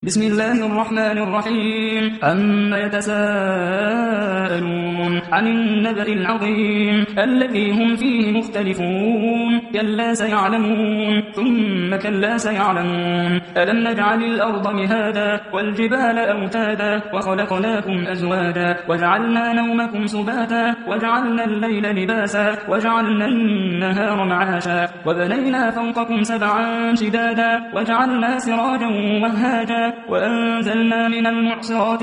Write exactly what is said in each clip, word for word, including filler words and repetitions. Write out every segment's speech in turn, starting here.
بسم الله الرحمن الرحيم عما يتساءلون عن النبأ العظيم الذي هم فيه مختلفون كلا سيعلمون ثم كلا سيعلمون ألم نجعل الأرض مهادا والجبال أوتادا وخلقناكم أزواجا وجعلنا نومكم سباتا وجعلنا الليل لباسا وجعلنا النهار معاشا وبنينا فوقكم سبعا شدادا وجعلنا سراجا وهاجا وأنزلنا من المعصرات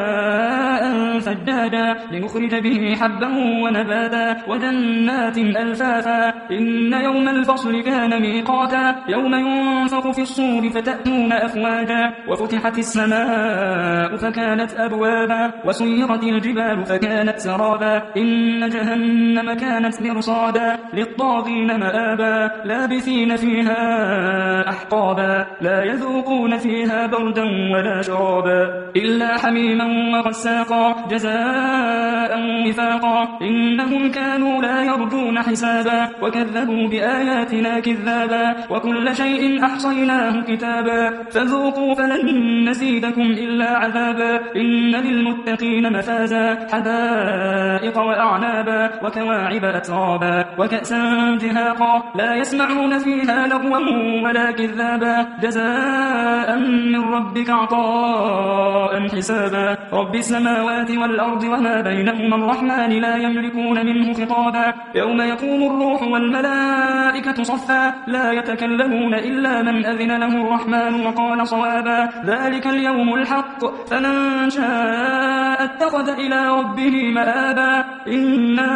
ماء ثجاجا لنخرج به حبا ونباتا وجنات ألفافا إن يوم الفصل كان ميقاتا يوم ينفخ في الصور فتأتون أفواجا وفتحت السماء فكانت أبوابا وسيرت الجبال فكانت سرابا إن جهنم كانت مرصادا للطاغين مآبا لابثين فيها أحقابا لا يذوقون فيها بردا ولا شرابا إلا حميما وغساقا جزاء وفاقا إنهم كانوا لا يرجون حسابا وكذبوا بآياتنا كذابا وكل شيء أحصيناه كتابا فذوقوا فلن نزيدكم إلا عذابا إن للمتقين مفازا حدائق وأعنابا وكواعب أترابا وكأسا دهاقا لا يسمعون فيها لغوا ولا كذابا جزاء من ربك عطاء حسابا رب السماوات والأرض وما بينهما الرحمن لا يملكون منه خطابا يوم يقوم الروح والملائكة صفا لا يتكلمون إلا من أذن له الرحمن وقال صوابا ذلك اليوم الحق فمن شاء اتخذ إلى ربه مآبا إنا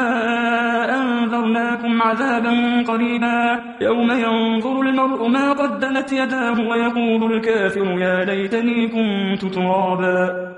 أنذرناكم عذابا قريبا يوم ينظر المرء ما قدمت يداه ويقول الكافر يا ليتني كنت ترابا.